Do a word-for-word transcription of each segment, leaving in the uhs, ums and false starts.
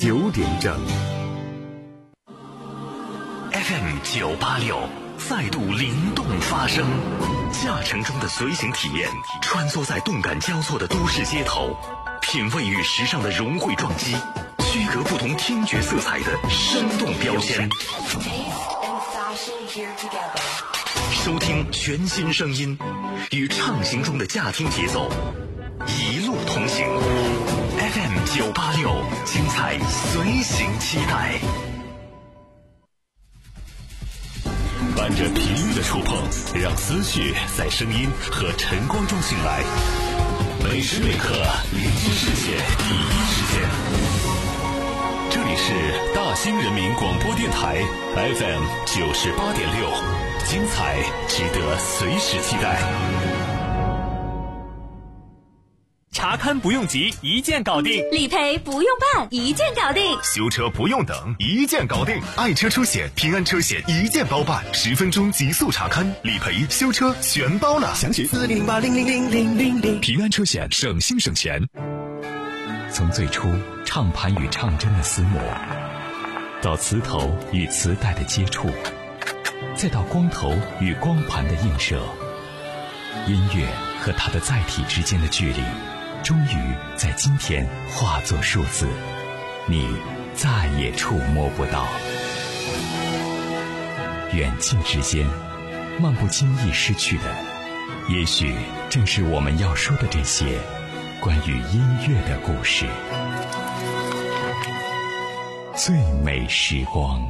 九点整。 F M 九八六再度灵动发声，驾乘中的随行体验，穿梭在动感交错的都市街头，品味与时尚的融汇撞击，区隔不同听觉色彩的生动标签。收听全新声音，与畅行中的驾听节奏，一路同行。F M 九八六，精彩随行期待。伴着频率的触碰，让思绪在声音和晨光中醒来。每时每刻，聆听世界第一时间。这里是大兴人民广播电台 F M 九十八点六，精彩值得随时期待。 查勘不用急，一键搞定； 理赔不用办，一键搞定； 修车不用等，一键搞定。爱车出险，平安车险一键包办，十分钟极速查勘，理赔、修车全包了。详情四零零八零零零零零零。平安车险，省心省钱。 从最初唱盘与唱针的厮磨，到磁头与磁带的接触，再到光头与光盘的映射，音乐和它的载体之间的距离，终于在今天化作数字，你再也触摸不到。远近之间，漫不经意失去的，也许正是我们要说的这些关于音乐的故事。最美时光。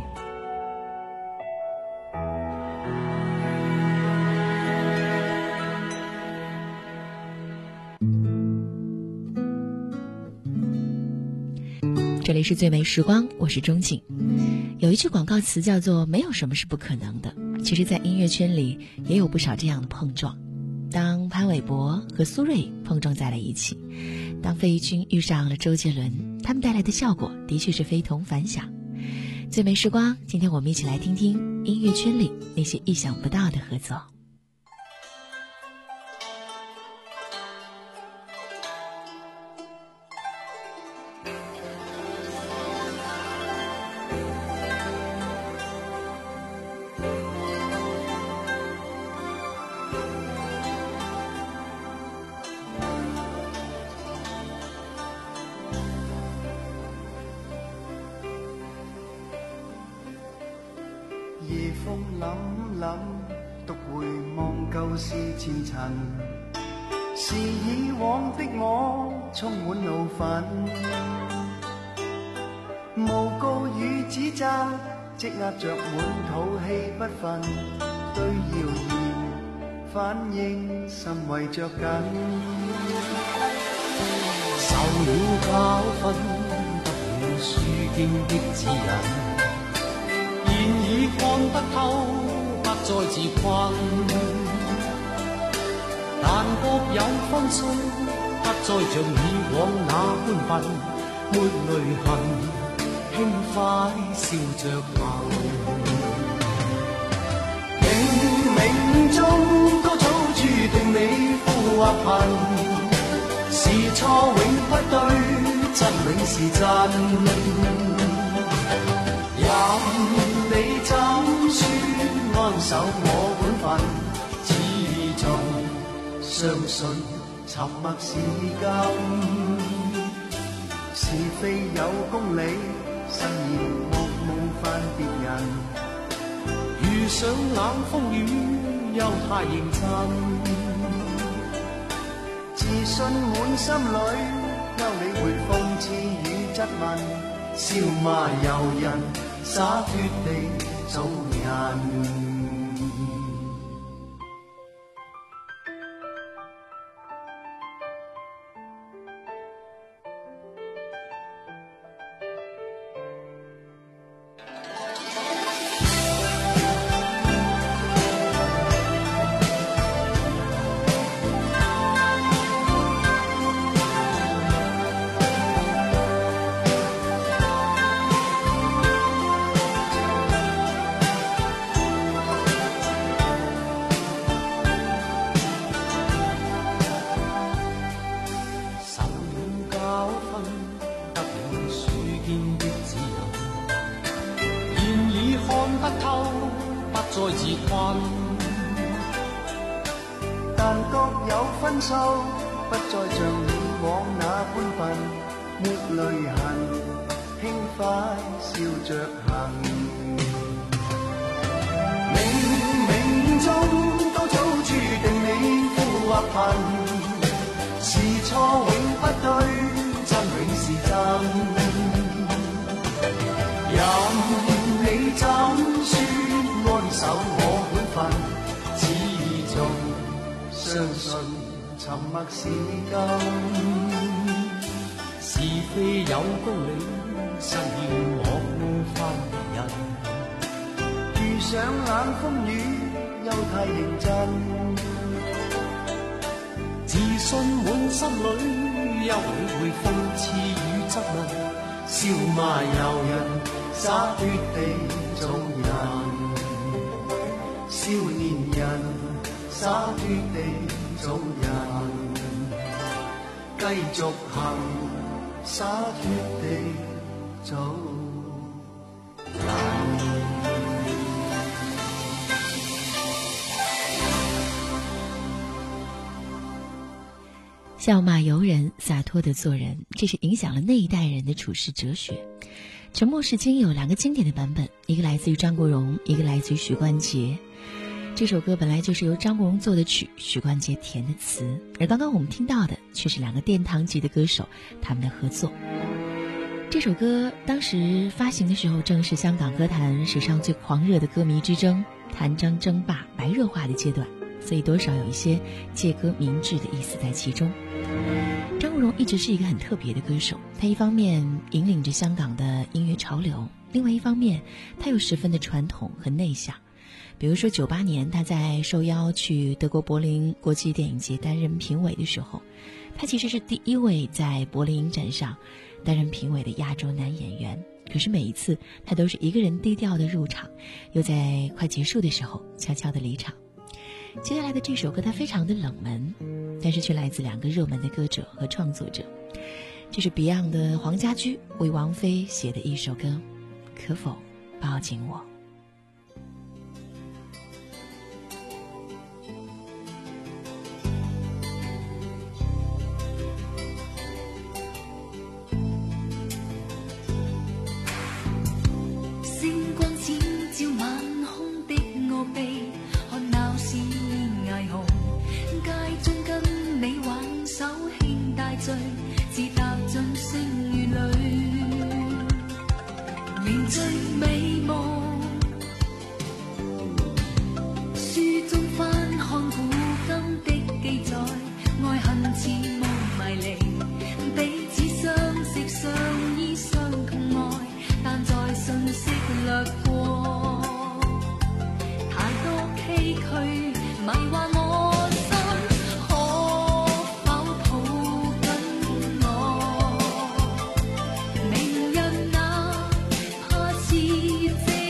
这里是最美时光，我是钟景。有一句广告词叫做没有什么是不可能的，其实在音乐圈里也有不少这样的碰撞。当潘玮柏和苏芮碰撞在了一起，当费玉清遇上了周杰伦，他们带来的效果的确是非同凡响。最美时光，今天我们一起来听听音乐圈里那些意想不到的合作。 夜風凜凜，獨回望舊事前塵，是以往的我充滿怒憤，誣告與指責積壓着滿肚氣不忿，對謠言反應甚為着緊，受了教訓，得了書經的指引。現已看得透，不再自困。但各有分數，不再像以往那般笨，沒淚痕，輕快笑着行。冥冥中都早注定你富或貧，是錯永不對，真永是真。任你怎說安守我本分，始終相信沉默是金。是非有公理，慎言莫冒犯別人。遇上冷風雨，又太認真。自信滿心裏，休理會諷刺與質問。笑罵由人，灑脱地做人。 再自困，但各有分數，不再像以往那般笨，沒淚痕，輕快笑着行。冥冥中都早注定你富或貧，是錯永不對，真永是真。任你怎說安守我本分，始終相信沉默是金。是非有公理，實現我分人。遇上冷風雨，又太認真。自信滿心裏，休會會諷刺與質問。笑罵由人，灑脱地做人。少年人，灑脱地做人。繼續行，灑脱地做人。 笑骂由人，洒脱地做人，这是影响了那一代人的处世哲学。沉默是金有两个经典的版本，一个来自于张国荣，一个来自于许冠杰。这首歌本来就是由张国荣做的曲，许冠杰填的词，而刚刚我们听到的却是两个殿堂级的歌手他们的合作。这首歌当时发行的时候，正是香港歌坛史上最狂热的歌迷之争、谭张争霸、白热化的阶段，所以多少有一些借歌明志的意思在其中。张国荣一直是一个很特别的歌手，他一方面引领着香港的音乐潮流，另外一方面他又十分的传统和内向。比如说九八年他在受邀去德国柏林国际电影节担任评委的时候，他其实是第一位在柏林影展上担任评委的亚洲男演员。可是每一次他都是一个人低调的入场，又在快结束的时候悄悄的离场。接下来的这首歌它非常的冷门，但是却来自两个热门的歌者和创作者。这是 Beyond 的黄家驹为王菲写的一首歌，可否抱紧我。 星光閃照晚空的我臂，看鬧市霓虹，街中跟你挽手輕帶醉，自踏進星雨裏，凝聚美夢。書中翻看古今的記載，愛恨似霧迷離，彼此相識相依相共愛，但在信息掠過，太多崎嶇迷幻我心，可否抱緊我？明日哪怕是這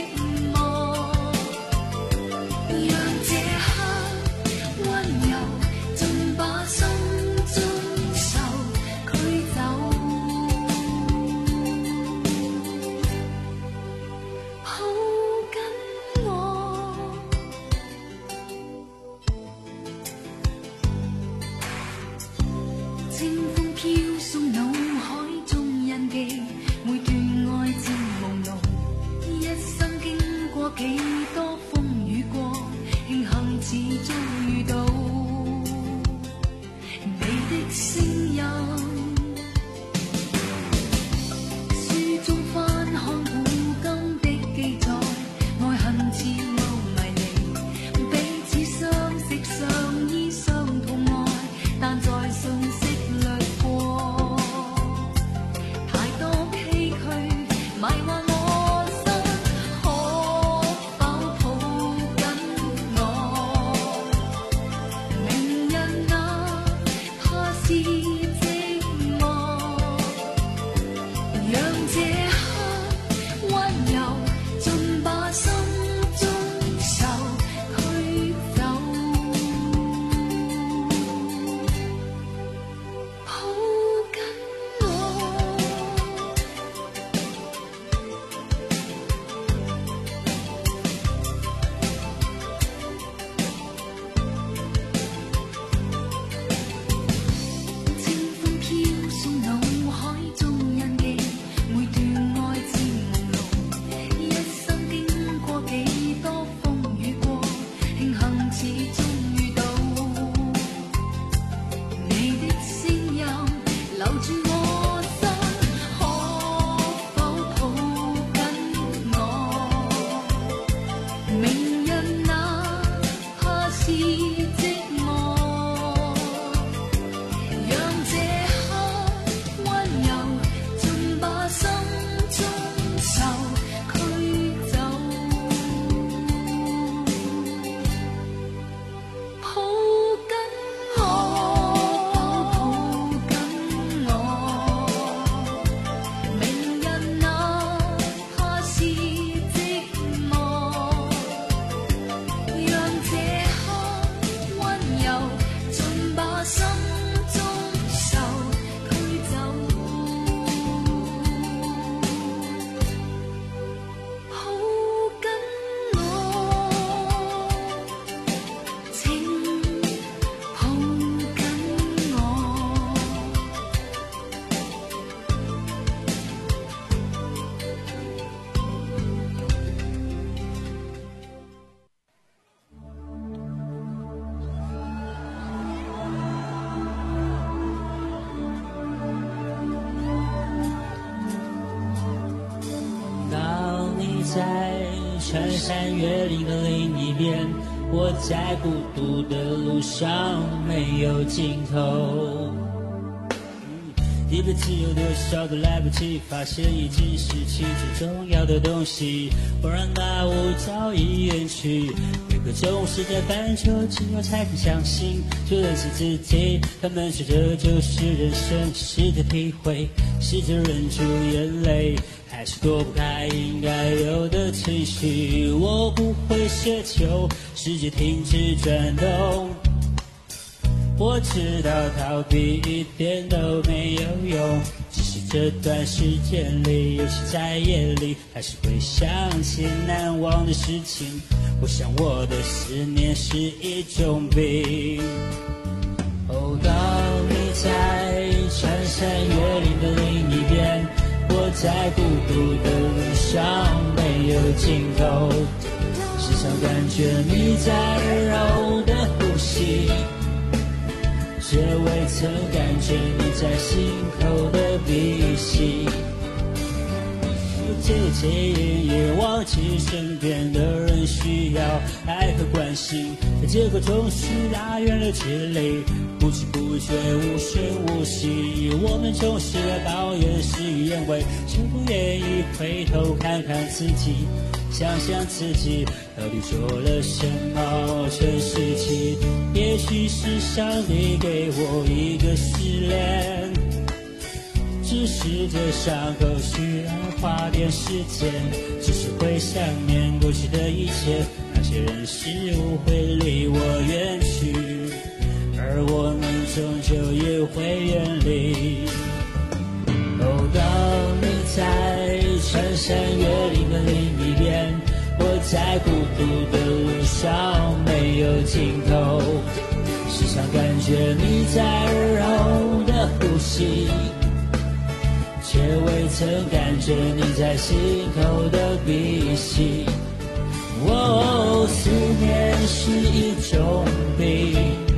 在穿山越岭的另一边，我在孤独的路上没有尽头。一辈子有多少都来不及发现，已经失去最重要的东西，恍然大悟早已远去。每个总是在半球之后才肯相信，就认识自己，他们说这就是人生，试着体会，试着忍住眼泪，还是躲不开应该有的情绪。我不会奢求世界停止转动，我知道逃避一点都没有用，只是这段时间里，有些在夜里还是会想起难忘的事情。我想我的思念是一种病。哦，当你在穿山越岭的另一边，我在孤独的路上没有尽头，时常感觉你在温柔的呼吸，却未曾感觉你在心口的鼻息。自己也忘记身边的人需要爱和关心，结果总是拉远了距离，不知不觉无声无息。我们总是在抱怨事与愿违，却不愿意回头看看自己，想想自己到底做了什么。全世纪也许是上帝给我一个试炼，只是这伤口需要花点时间，只是会想念过去的一切，那些人事物会离我远去，而我们终究也会远离。哦，当你在穿山越岭的另一边，我在孤独的路上没有尽头，时常感觉你在温柔的呼吸，却未曾感觉你在心头的鼻息。哦，思念是一种病，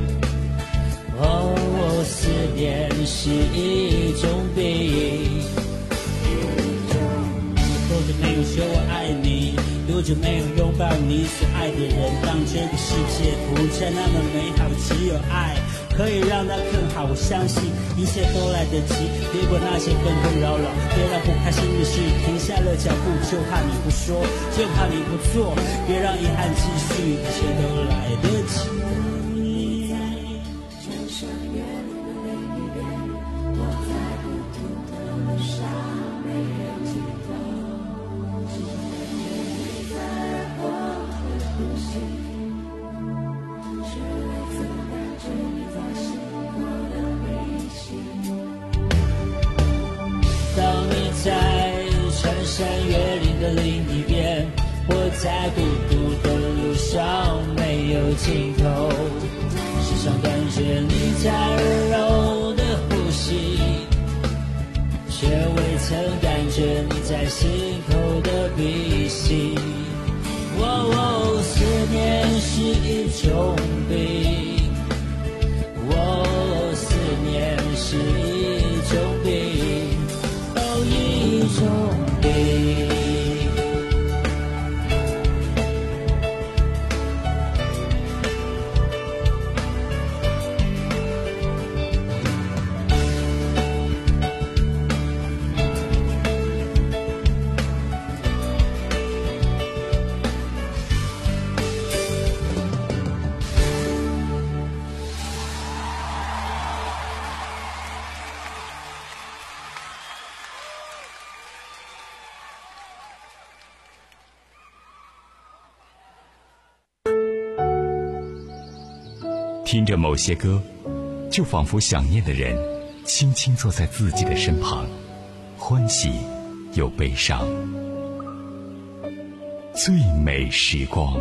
哦，思念是一种病。多久没有说我爱你，多久没有拥抱你所爱的人，当这个世界不再那么美好，只有爱可以让它更好。我相信一切都来得及，别管那些纷纷扰扰，别让不开心的事停下了脚步，就怕你不说，就怕你不做，别让遗憾继续，一切都来得及。穿山越岭的另一边，我在孤独的路上没有尽头，时常感觉你在温柔的呼吸，却未曾感觉你在心口的鼻息。哦，思念是一种病，哦，思念是一种病，哦，一种病。 听着某些歌，就仿佛想念的人轻轻坐在自己的身旁，欢喜又悲伤。最美时光。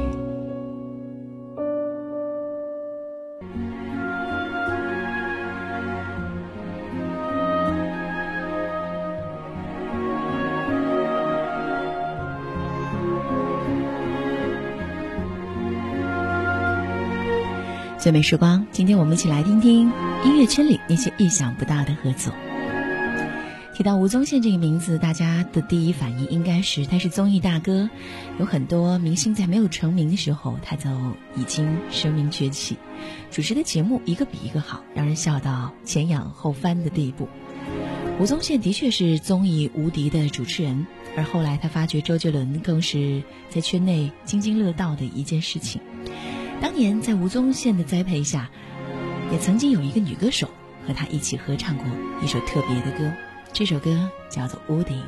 最美时光，今天我们一起来听听音乐圈里那些意想不到的合作。 提到吴宗宪这个名字，大家的第一反应应该是他是综艺大哥，有很多明星在没有成名的时候，他就已经声名崛起，主持的节目一个比一个好，让人笑到前仰后翻的地步。吴宗宪的确是综艺无敌的主持人，而后来他发掘周杰伦更是在圈内津津乐道的一件事情。当年在吴宗宪的栽培下，也曾经有一个女歌手和他一起合唱过一首特别的歌，这首歌叫做《屋顶》。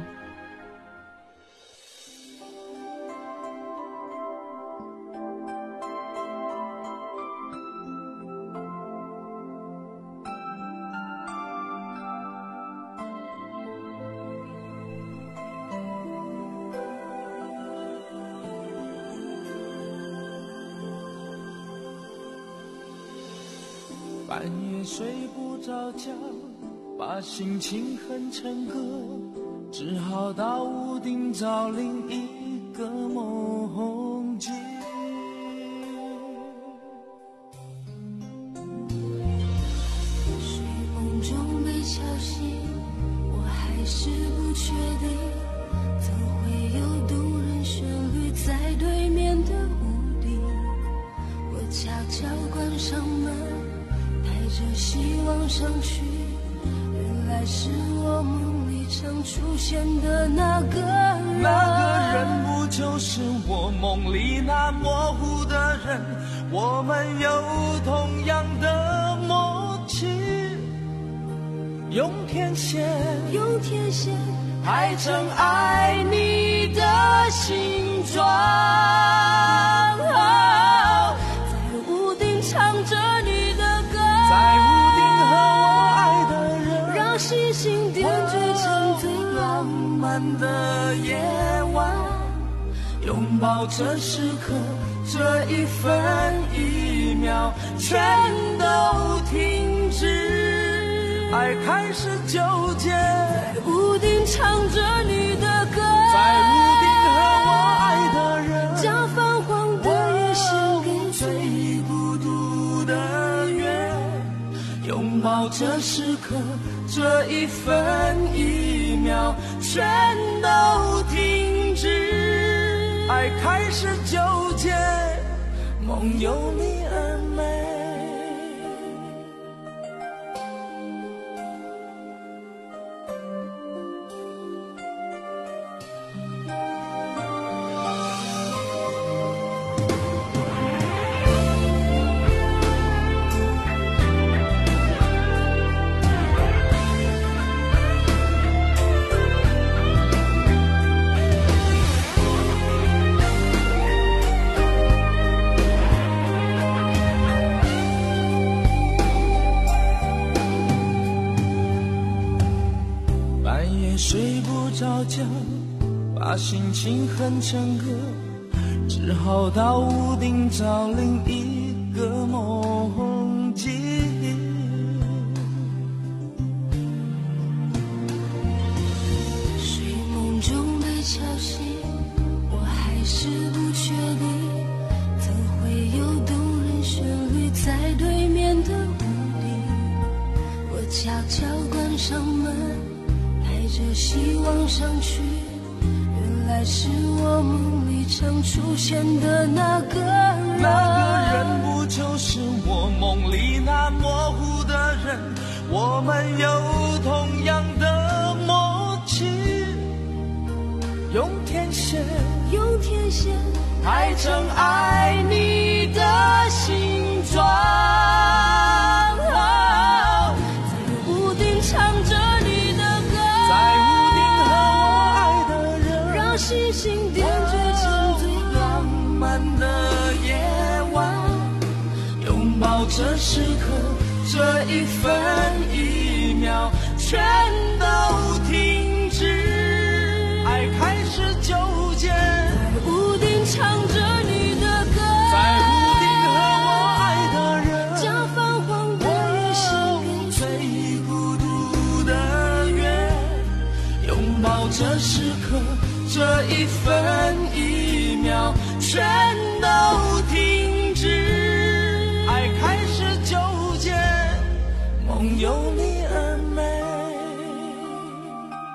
半夜睡不着觉，把心情哼成歌，只好到屋顶找另一个梦境。 睡梦中被敲醒，我还是不确定，怎会有动人旋律在对面的屋顶。我悄悄关上门，带着希望上去，原来是我梦里常出现的那个人。 那个人不就是我梦里那模糊的人？我们有同样的默契，用天线， 用天线排成爱你的形状。 哦，在屋顶唱着你的歌， 在屋顶和我爱的人， 让星星点缀成最浪漫的夜晚，拥抱这时刻，这一分一秒全都停止，爱开始纠结， 在屋顶唱着你的歌， 在屋顶和我爱的人， 将泛黄的夜献给最孤独的月，拥抱这时刻，这一分一秒全都停止，爱开始纠结，梦有你而美。睡不着觉，把心情哼成歌，只好到屋顶找另一个梦境。 睡梦中被敲醒，我还是不确定，怎会有动人旋律在对面的屋顶。我悄悄关上门，带着希望上去，原来是我梦里常出现的那个人。 那个人不就是我梦里那模糊的人？我们有同样的默契，用天线， 用天线排成爱你的形状。 哦，在屋顶唱着你的歌， 在屋顶和我爱的人， 让星星点缀成最浪漫的夜晚，拥抱这时刻，这一分一秒全都停止，爱开始纠结， 在屋顶唱着你的歌， 在屋顶和我爱的人， 将泛黄的夜献给最孤独的月，拥抱这时刻，这一分一秒全都停止，爱开始纠结，梦有你而美。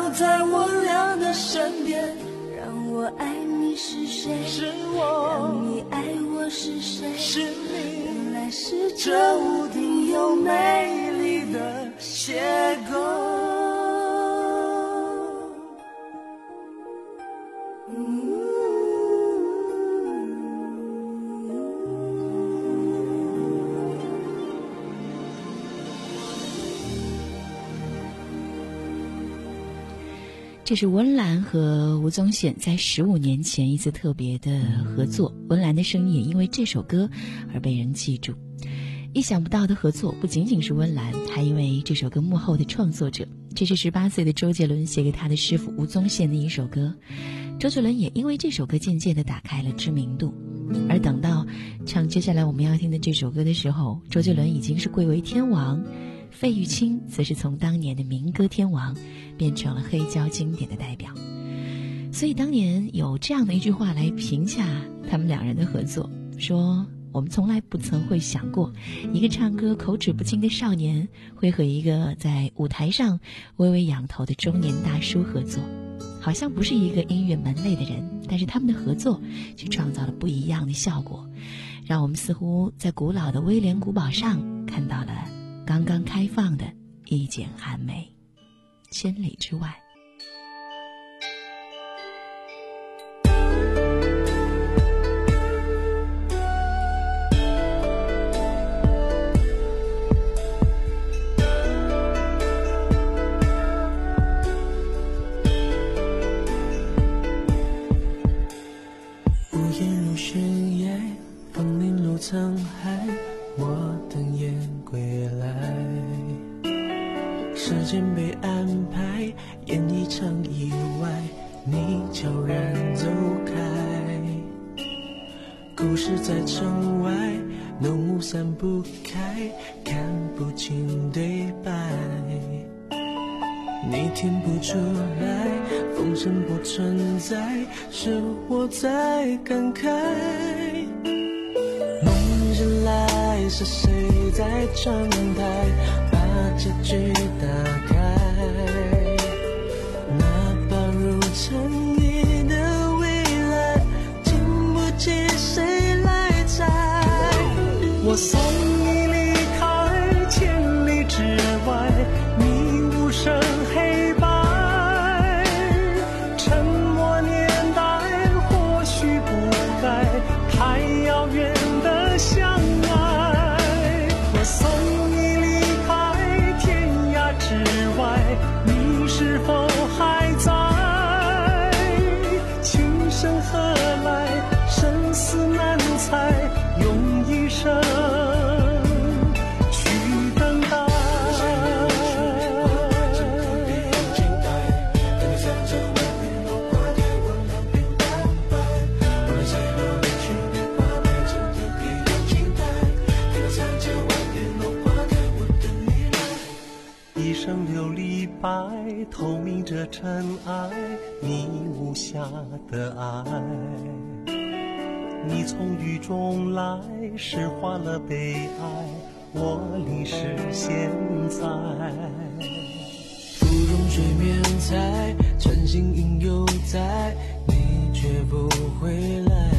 留在我俩的身边，让我爱你是谁？是我。让你爱我是谁？是你。原来是这无敌又美丽的邂逅。 这是温岚和吴宗宪在十五年前一次特别的合作，温岚的声音也因为这首歌而被人记住。意想不到的合作不仅仅是温岚，还因为这首歌幕后的创作者，这是十八岁的周杰伦写给他的师傅吴宗宪的一首歌。周杰伦也因为这首歌渐渐地打开了知名度，而等到唱接下来我们要听的这首歌的时候，周杰伦已经是贵为天王，费玉清则是从当年的民歌天王变成了黑胶经典的代表。所以当年有这样的一句话来评价他们两人的合作，说我们从来不曾会想过一个唱歌口齿不清的少年会和一个在舞台上微微仰头的中年大叔合作，好像不是一个音乐门类的人，但是他们的合作却创造了不一样的效果，让我们似乎在古老的威廉古堡上看到了刚刚开放的一剪寒梅。千里之外， 屋檐如悬崖，风铃如沧海，我等雁归来。时间被安排，演一场意外，你悄然走开。故事在城外，浓雾散不开，看不清对白。你听不出来，风声不存在，是我在感慨。梦醒来，是谁在窗台把结局打开？那把如尘埃的未来，经不起谁来猜。我送你离开千里之外，你无声黑白，沉默年代或许不该太遥远的相爱。我送你离开天涯之外，你是否还在？情深何来，生死难猜，用一生去等待。一生琉璃白，透明着尘埃，你无瑕的爱。你从雨中来，诗化了悲哀，我淋湿现在。芙蓉水面采，晨星影犹在，你却不回来。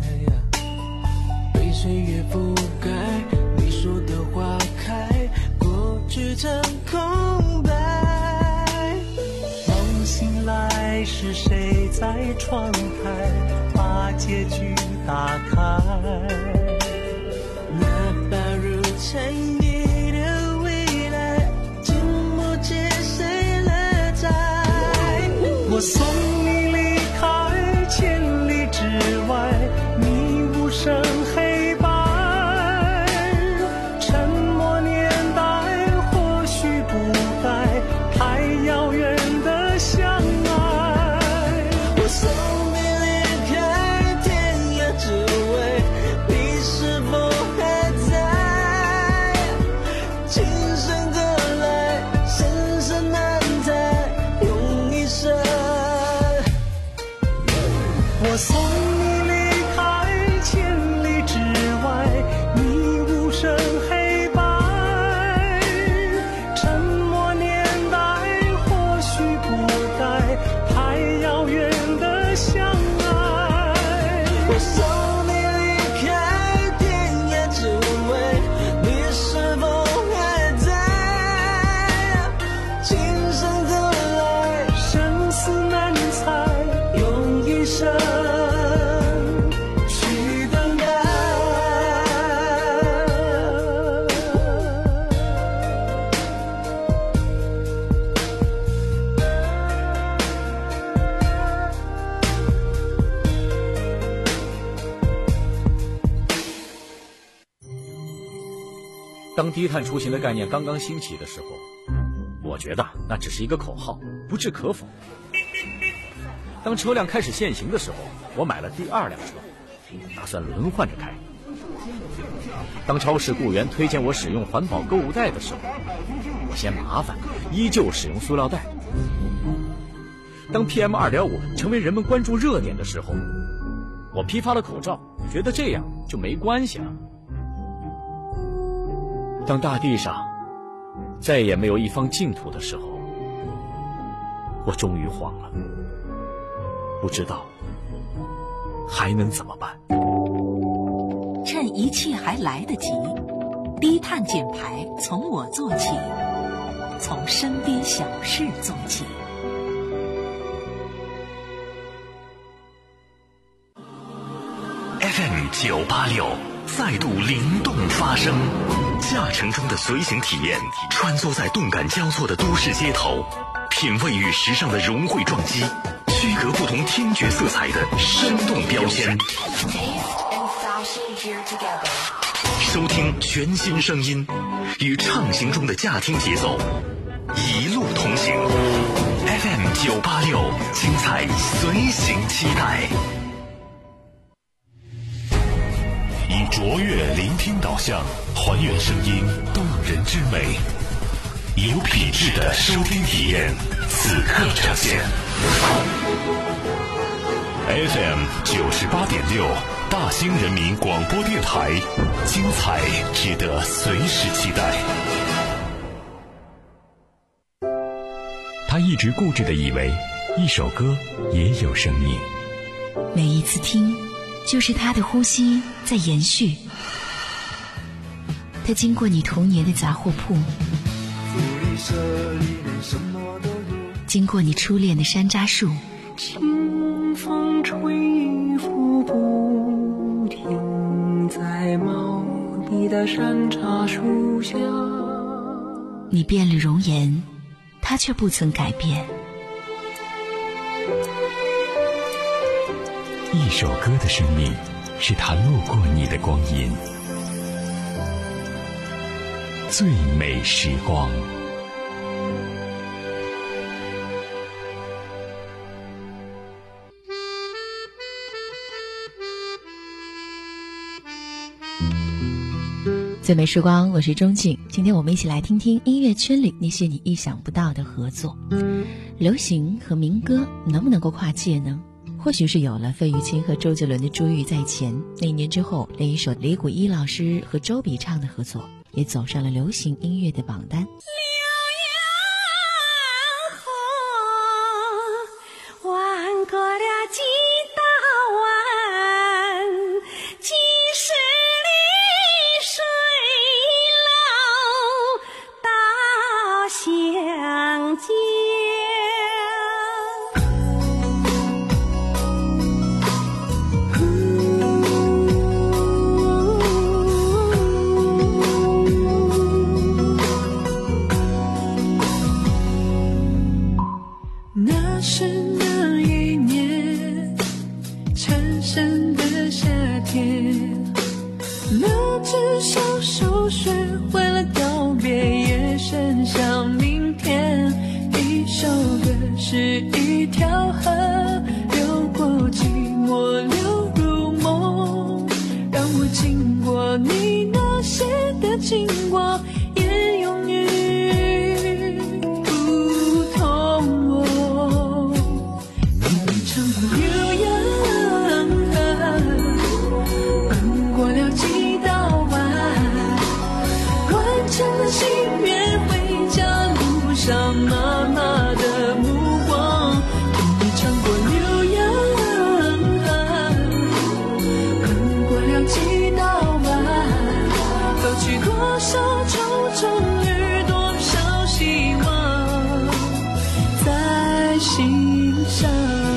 被岁月覆盖，你说的花开，过去成空白。梦醒来，是谁在窗台把结局打开？那把如尘埃的未来，经不起谁来摘。我送你离开千里之外，你无声黑白。沉默年代或许不该太遥远的相爱。我送你离开天涯之外，你是否还在？情深何来，生死难猜，用一生生死难猜，用一生去等待。 当低碳出行的概念刚刚兴起的时候，我觉得那只是一个口号，不置可否。当车辆开始限行的时候，我买了第二辆车，打算轮换着开。当超市雇员推荐我使用环保购物袋的时候，我嫌麻烦，依旧使用塑料袋。当 P M 二点五 成为人们关注热点的时候，我批发了口罩，觉得这样就没关系了。当大地上再也没有一方净土的时候，我终于慌了，不知道还能怎么办。 趁一切还来得及，低碳减排从我做起，从身边小事做起。 F M 九八六再度灵动发声，驾乘中的随行体验，穿梭在动感交错的都市街头，品味与时尚的融汇撞击，区隔不同听觉色彩的生动标签。收听全新声音，与畅行中的驾听节奏，一路同行。F M 九八六，精彩随行期待。以卓越聆听导向，还原声音动人之美，有品质的收听体验，此刻呈现。F M 九十八点六，大兴人民广播电台，精彩值得随时期待。 他一直固执地以为，一首歌也有生命。 每一次听，就是他的呼吸在延续。他经过你童年的杂货铺，经过你初恋的山楂树， 清风吹拂不停在茂密的山楂树下。 你变了容颜，他却不曾改变。 一首歌的生命，是他路过你的光阴。最美时光。 最美时光，我是钟静。今天我们一起来听听音乐圈里那些你意想不到的合作。流行和民歌能不能够跨界呢？或许是有了费玉清和周杰伦的珠玉在前，那一年之后，另一首李谷一老师和周笔畅的合作也走上了流行音乐的榜单。 妈妈的目光，你唱在心上。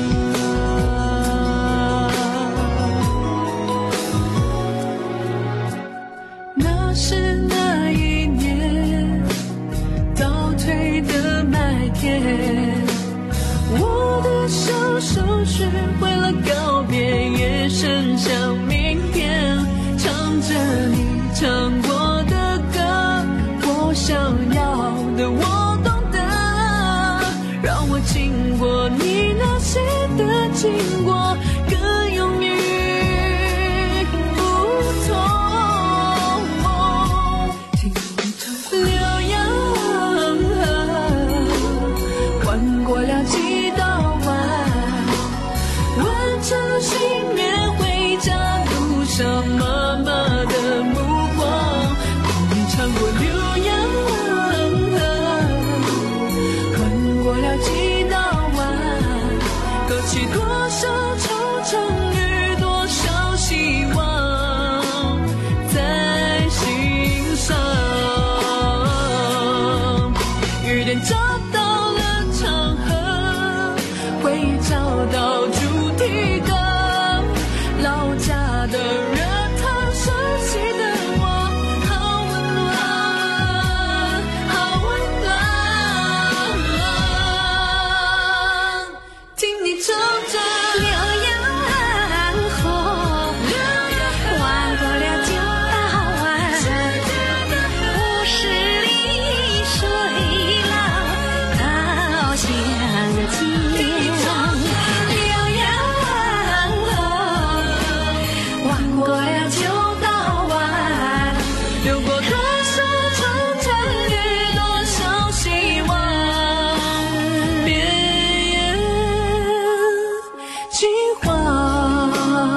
那是那一年倒退的麦田，我的小手是为了告别，也伸向明天，唱着你唱过的歌，我想要的我懂得，让我经过你那些的经过，更勇于不同。听你唱浏阳河，换过了几道弯，完成了心愿，回家路上妈妈的目光。听你唱过浏阳河，换过了几道弯，勾起多少惆怅与多少希望在心上。雨点找到了场合，回忆找到主题歌，老家的热汤，熟悉的我，好温暖，好温暖。听你唱着浏阳河，换过了九道弯，五十里水浪到乡间。浏阳河，换过了九道弯，流过多少惆怅与多少希望，边缘金黄。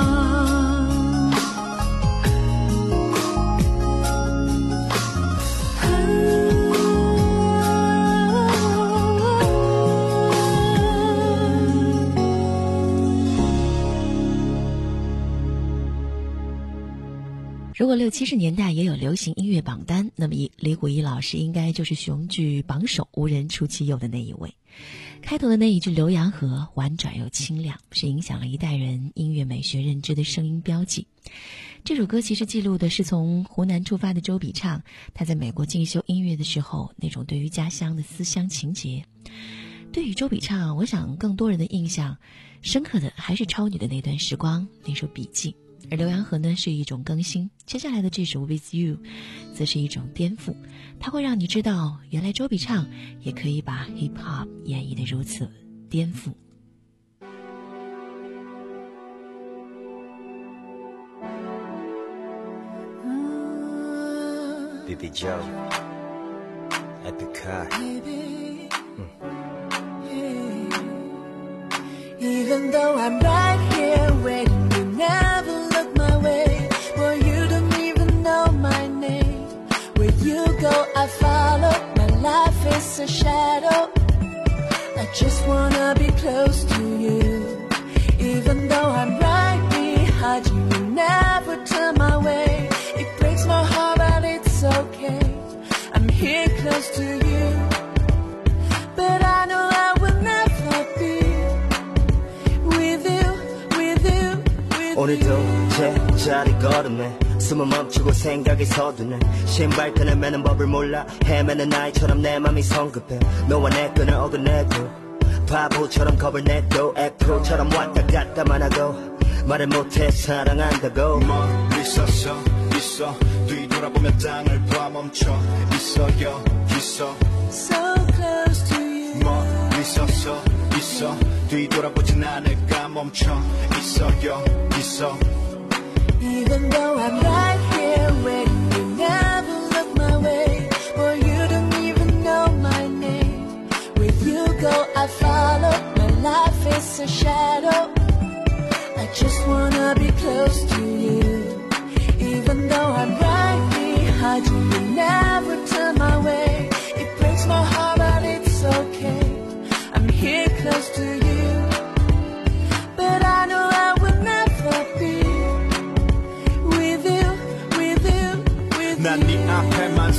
如果六七十年代也有流行音乐榜单，那么李谷一老师应该就是雄踞榜首无人出其右的那一位。开头的那一句浏阳河，婉转又清亮，是影响了一代人音乐美学认知的声音标记。这首歌其实记录的是从湖南出发的周笔畅，他在美国进修音乐的时候那种对于家乡的思乡情结。对于周笔畅，我想更多人的印象深刻的还是超女的那段时光，那首笔记。而浏阳河呢是一种更新，接下来的这首 With You 则是一种颠覆，它会让你知道原来周笔畅也可以把 hip hop 演绎得如此颠覆。 B B Joe Epic Car Even though I'm right here waiting, you never look my way. Boy, you don't even know my name. Where you go, I follow. My life is a shadow. I just wanna be close to you. Even though I'm right behind you, you never turn my way. It breaks my heart, but it's okay. I'm here close to you, but I know I will never be with you, with you, with 오늘도 제자리 걸음에 숨을 멈추고 생각이 서두네 신발끈을 매는 법을 몰라 헤매는 아이처럼 내 맘이 성급해 너와 내 끈을 어긋내고 바보처럼 겁을 내도 애프로처럼 왔다 갔다만 하고 말을 못해 사랑한다고 멀리 서서 있어 뒤돌아보면 땅을 봐 멈춰 있어 여기서 So close to you 멀리 서서 있어 뒤돌아보진 않을까 멈춰 있어 여기서 Even though I'm right here waiting, you never look my way. Boy, you don't even know my name. Where you go, I follow. My life is a shadow. I just wanna be close to you. Even though I'm right behind you, you never turn my way. It breaks my heart, but it's okay. I'm here close to you, but I know I will never be with you, with you, with you. 난 네 앞에만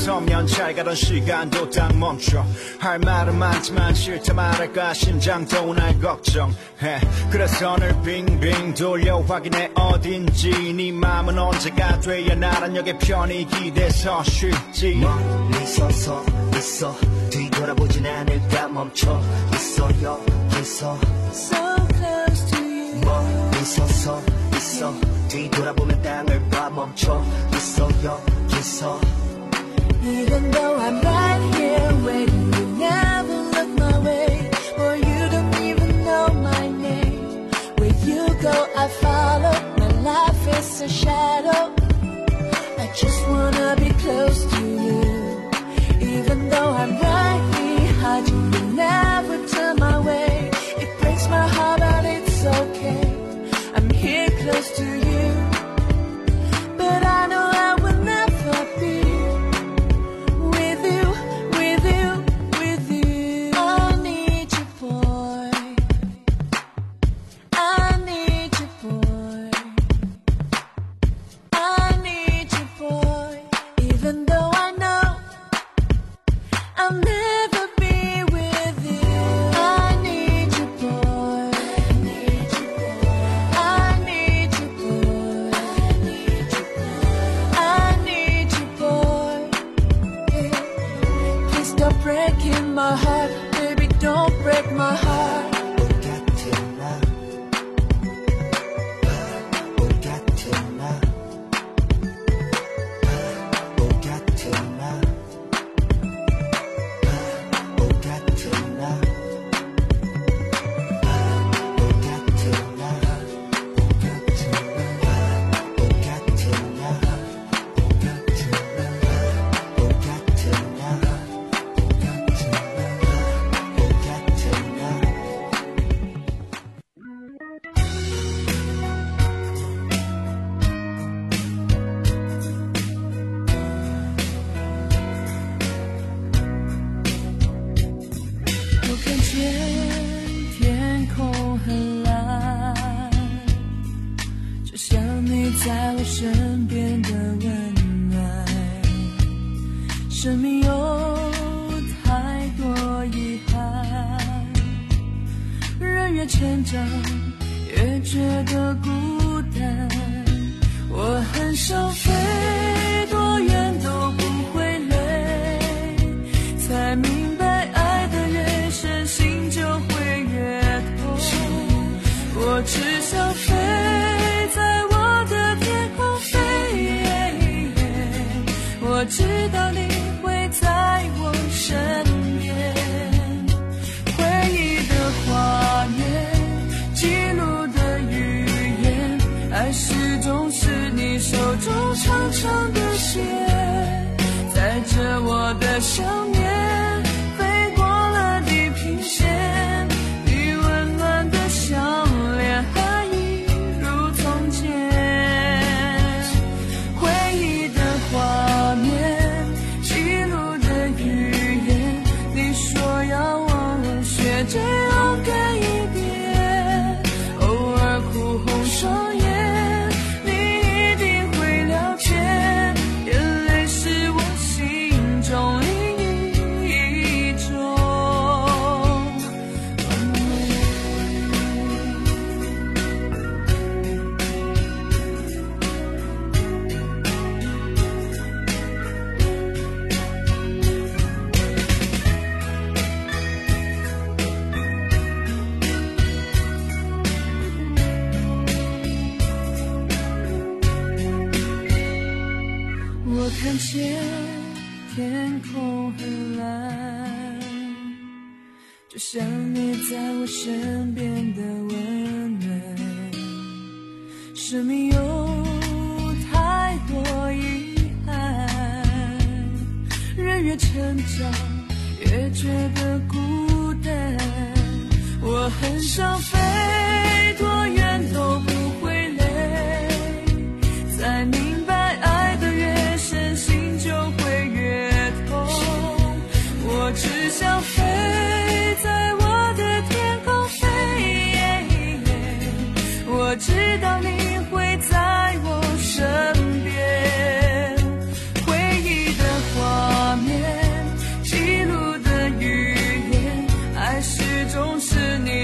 서면 잘 가던 시간도 딱 멈춰 할 말은 많지만 싫다 말할까 심장도 날 걱정해 그래서 늘 빙빙 돌려 확인해 어딘지 네 맘은 언제가 돼야 나란 역의 편히 기대서 쉴지 멀리 서서 있어 뒤돌아보진 않을까 멈춰 있어 여기서 So close to you 멀리 서서 있어 뒤돌아보면 땅을 봐 멈춰 있어 여기서 Even though I'm right here waiting, you never look my way. Or you don't even know my name. Where you go, I follow. My life is a shadow. I just wanna be close to you. Even though I'm right behind you, you never turn my way. It breaks my heart, but it's okay. I'm here close to you. But I know I will never be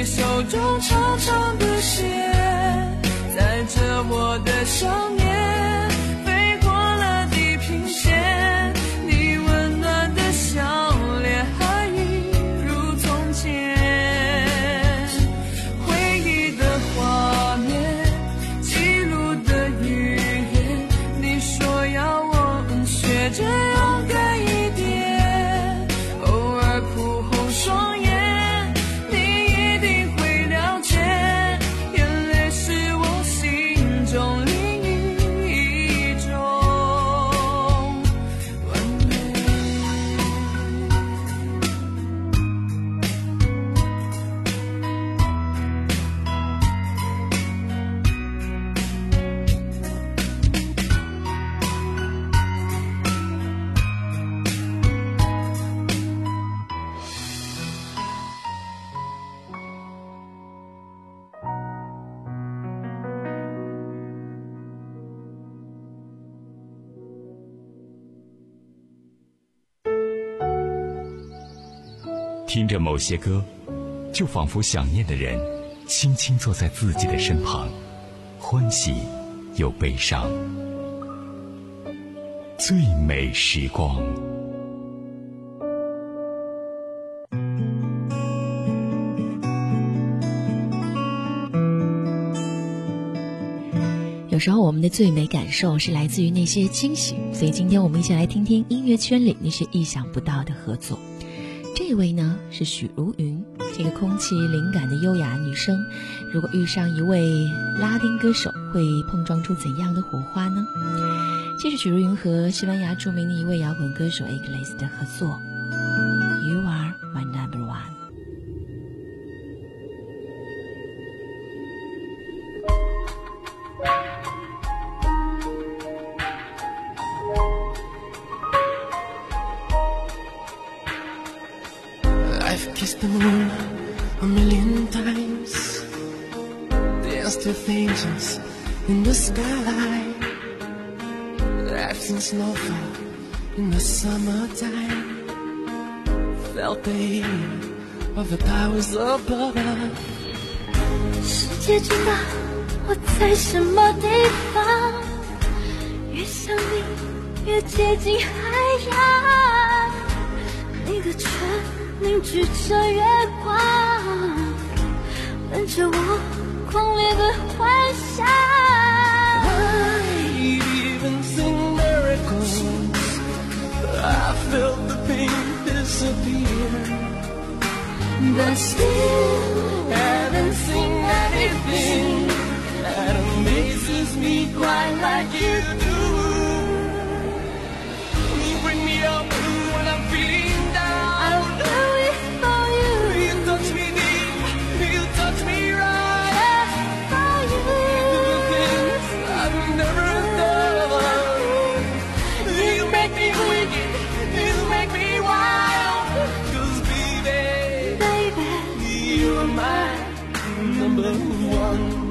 你手中长长的线，载着我的想念，飞过了地平线，你温暖的笑脸还一如从前。回忆的画面，记录的语言，你说要我们学着勇敢一点，偶尔哭红双眼， 听着某些歌，就仿佛想念的人轻轻坐在自己的身旁，欢喜又悲伤。最美时光。 有时候我们的最美感受是来自于那些惊喜，所以今天我们一起来听听音乐圈里那些意想不到的合作。这一位呢是许茹芸，这个空气灵感的优雅女生，如果遇上一位拉丁歌手，会碰撞出怎样的火花呢？这是许茹芸和西班牙著名的一位摇滚歌手 Iglesias 的合作 You Are My Number One。 I've kissed the moon a million times, danced with angels in the sky. I've seen snowfall in the summertime, felt the heat of the powers above. 世界知道我在什么地方，越想你越接近海洋，你的唇凝聚着月光，吻着我狂烈的幻想。 I've even seen miracles, I felt the pain disappear, but still haven't seen anything that amazes me quite like you do. You bring me up when I'm feeling down. I'll do it for you. You touch me deep, you touch me right. Just for you. You do things I've never done. You make me wicked, you make me wild. 'Cause baby, baby, you're my number one.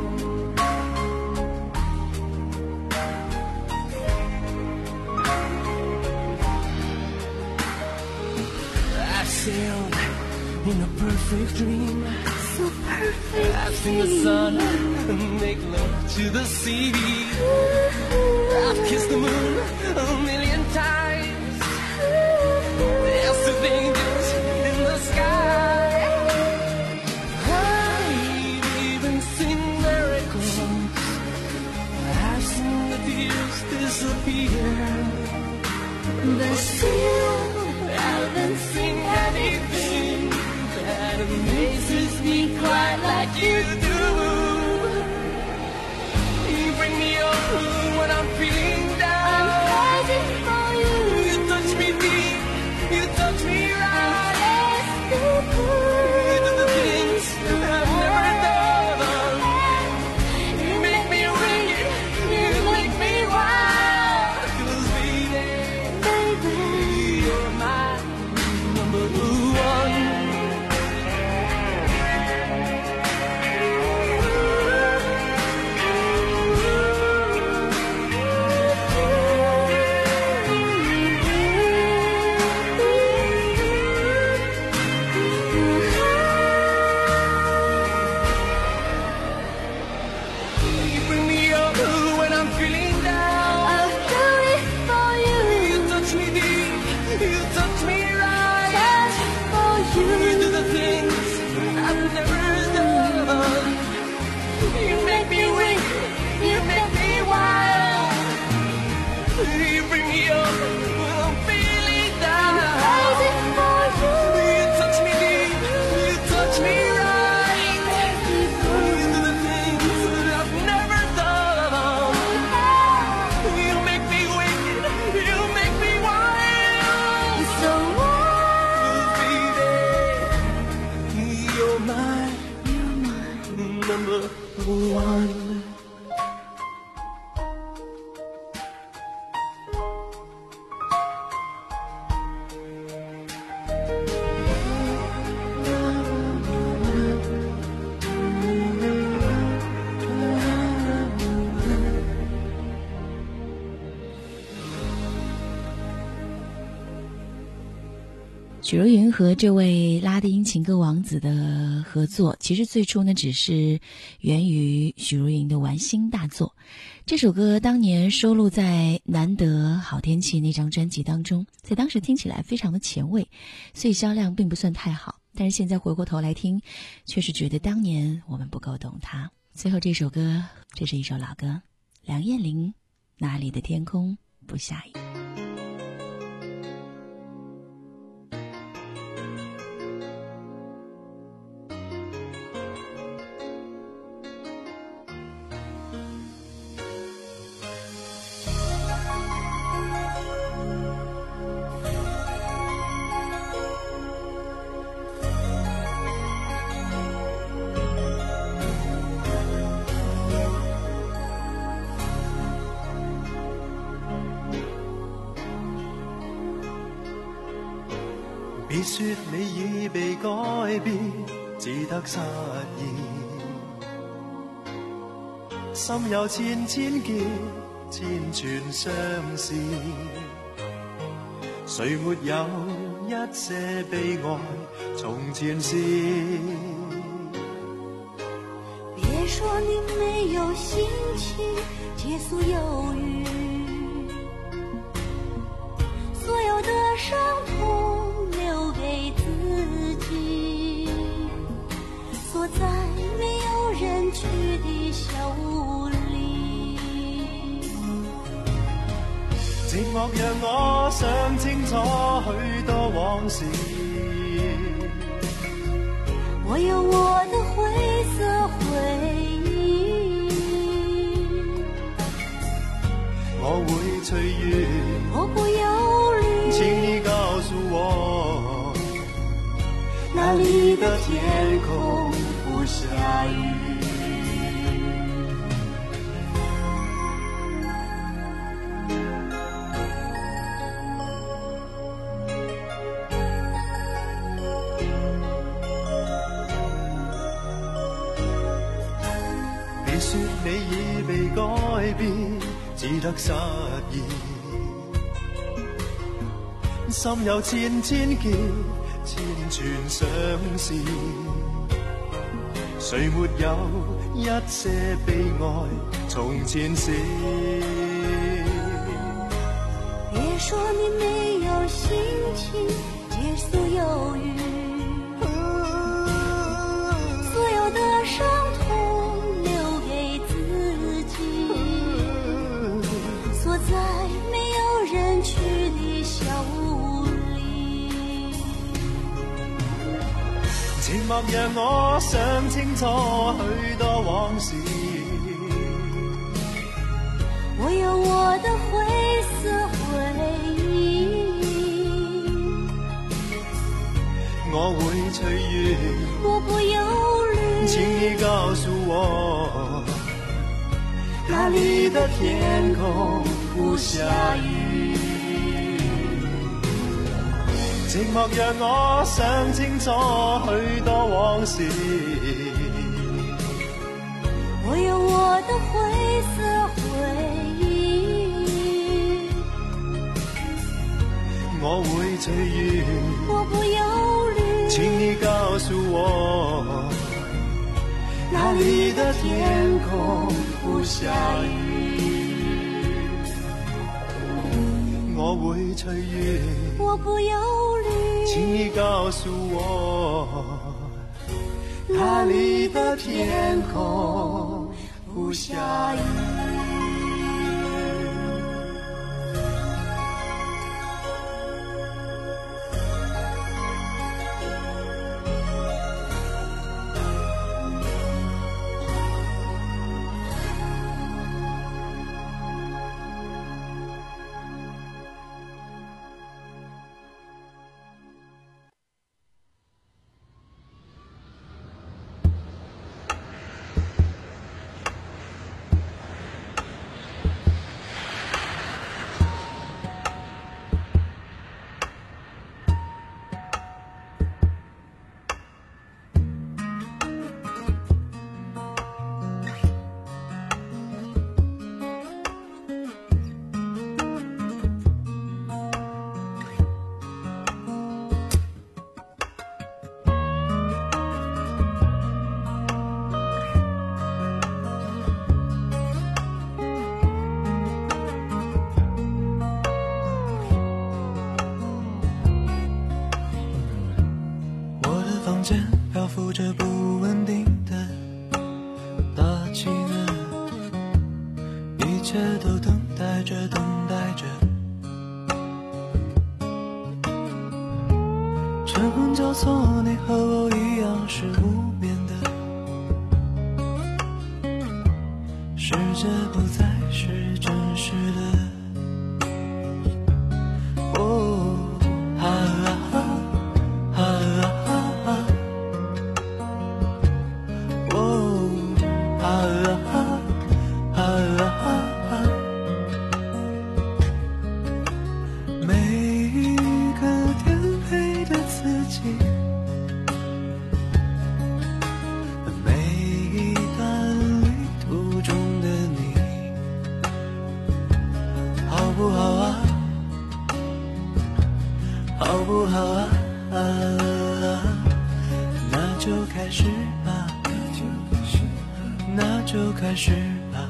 I sailed in a perfect dream, so perfect. I've seen the sun make love to the sea. I've kissed the moon a million times, danced with angels in the sky. I've even seen miracles, I've seen the tears disappear, but still haven't seen anything that amazes me quite like you do. You bring me up when I'm feeling down. I'm fighting for you. You touch me deep, you touch me right. Yes, you do. You do the things I've never done. You make me wicked, you make me wild. 'Cause baby, baby, you're my number one. 那么不安。 许茹芸和这位拉丁情歌王子的合作，其实最初呢只是源于许茹芸的玩心大作。这首歌当年收录在《难得好天气》那张专辑当中，在当时听起来非常的前卫，所以销量并不算太好。但是现在回过头来听，确实觉得当年我们不够懂它。最后这首歌，这是一首老歌，梁艳玲《哪里的天空不下雨》。 别说你已被改变，只得失意。心有千千结，千串相思。谁没有一些悲哀？从前事。 别说你没有心情结束忧郁，所有的伤痛留给自己，锁在没有人去的小屋里。 寂寞让我想清楚许多往事， 我有我的灰色回忆， 我会随缘， 我不忧虑， 请你告诉我， 哪里的天空不下雨。 说你已被改变，只得失意。心有千千结，千串相思。谁没有一些悲哀？从前事。 别说你没有心情结束忧郁，所有的伤痛在没有人去的小屋里， 寂寞让我想清楚许多往事， 我有我的灰色回忆， 我会随缘， 我不忧虑， 请你告诉我，哪里的天空不下雨。寂寞让我想清楚许多往事， 我有我的灰色回忆， 我会随缘， 我不忧虑， 请你告诉我，哪里的天空不下雨。我会随缘， 我不忧虑， 请你告诉我，哪里的天空不下雨。 切都等待着，等待着。晨昏交错，你和我一样是无眠的。世界不再是真实的。哦，啊啊啊啊啊！哦，啊啊啊啊！每一个颠沛的自己，每一段旅途中的你，好不好啊？好不好啊？那就开始吧，那就开始吧。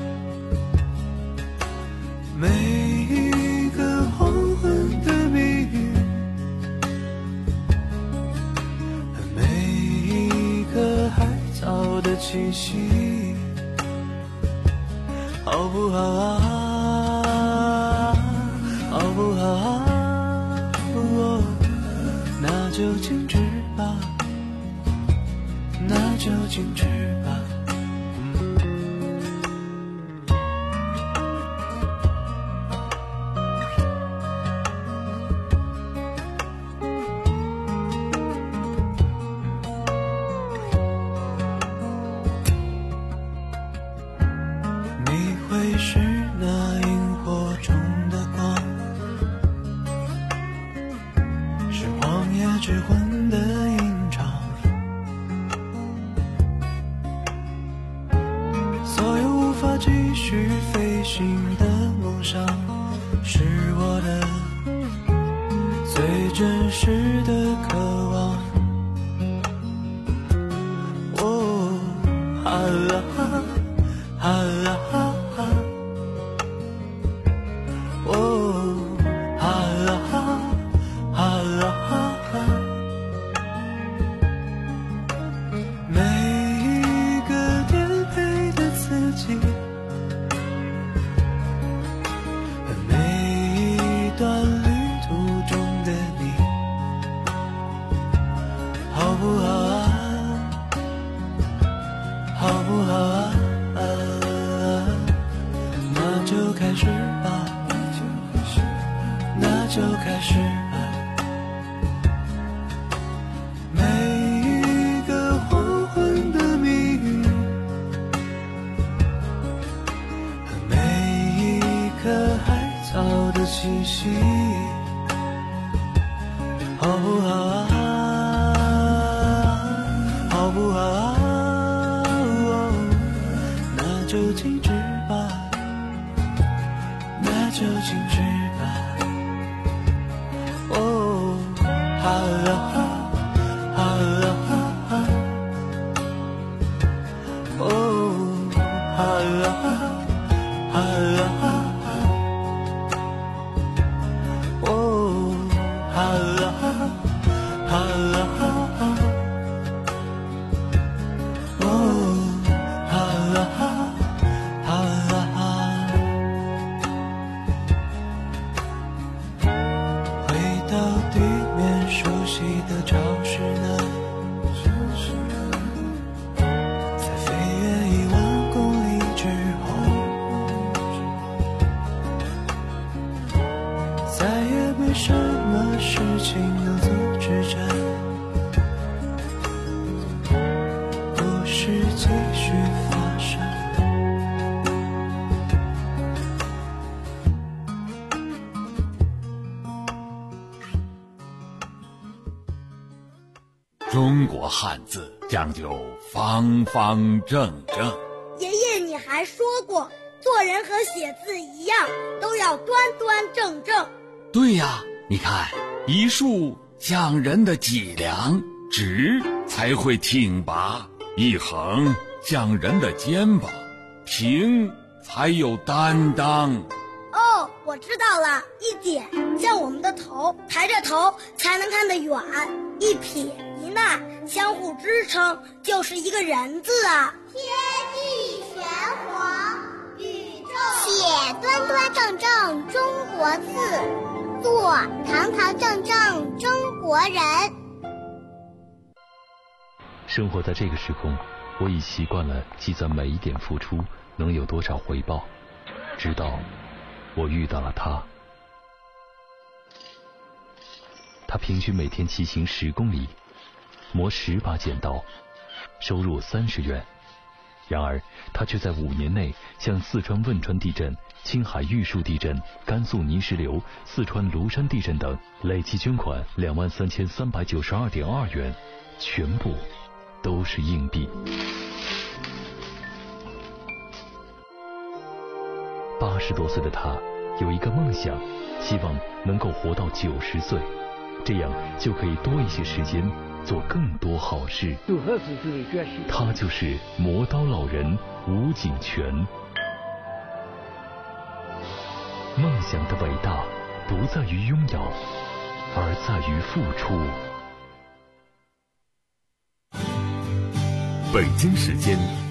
每一个黄昏的谜语，每一个海藻的气息，好不好啊？好不好啊？哦，那就静止吧，那就静止吧。你会是那萤火中的光，是荒野之魂的吟唱，所有无法继续飞行的梦想，是我的最真实的渴望。哦，啊啊啊啊啊！哦，啊啊啊啊！每一个颠沛的自己，每一段旅途中的你，好不好啊？好不好啊？那就开始吧，那就开始吧。每一个黄昏的谜语，每一颗海藻的气息，好不好啊？好不好啊？那就静止吧，那就静止吧。哦，啊啊啊啊啊！哦，啊啊啊啊啊！哦，啊啊啊啊啊！哦，啊啊啊啊！回到地面熟悉的潮湿呢，在飞越一万公里之后，再也没什么事情能阻止着故事继续发生。 中国汉字讲究方方正正。 爷爷，你还说过，做人和写字一样，都要端端正正。 对呀，你看，一竖像人的脊梁，直才会挺拔；一横像人的肩膀，平才有担当。 哦，我知道了，一点像我们的头，抬着头才能看得远；一撇一捺相互支撑，就是一个人字啊。 天地玄黄，宇宙写端端正正中国字，做堂堂正正中国人。 生活在这个时空，我已习惯了计算每一点付出能有多少回报，直到我遇到了他。他平均每天骑行十公里，磨十把剪刀，收入三十元。然而他却在五年内向四川汶川地震、青海玉树地震、甘肃泥石流、四川庐山地震等累计捐款两万三千三百九十二点二元，全部都是硬币。八十多岁的他有一个梦想，希望能够活到九十岁，这样就可以多一些时间做更多好事。他就是磨刀老人吴景全。梦想的伟大不在于拥有，而在于付出。 北京时间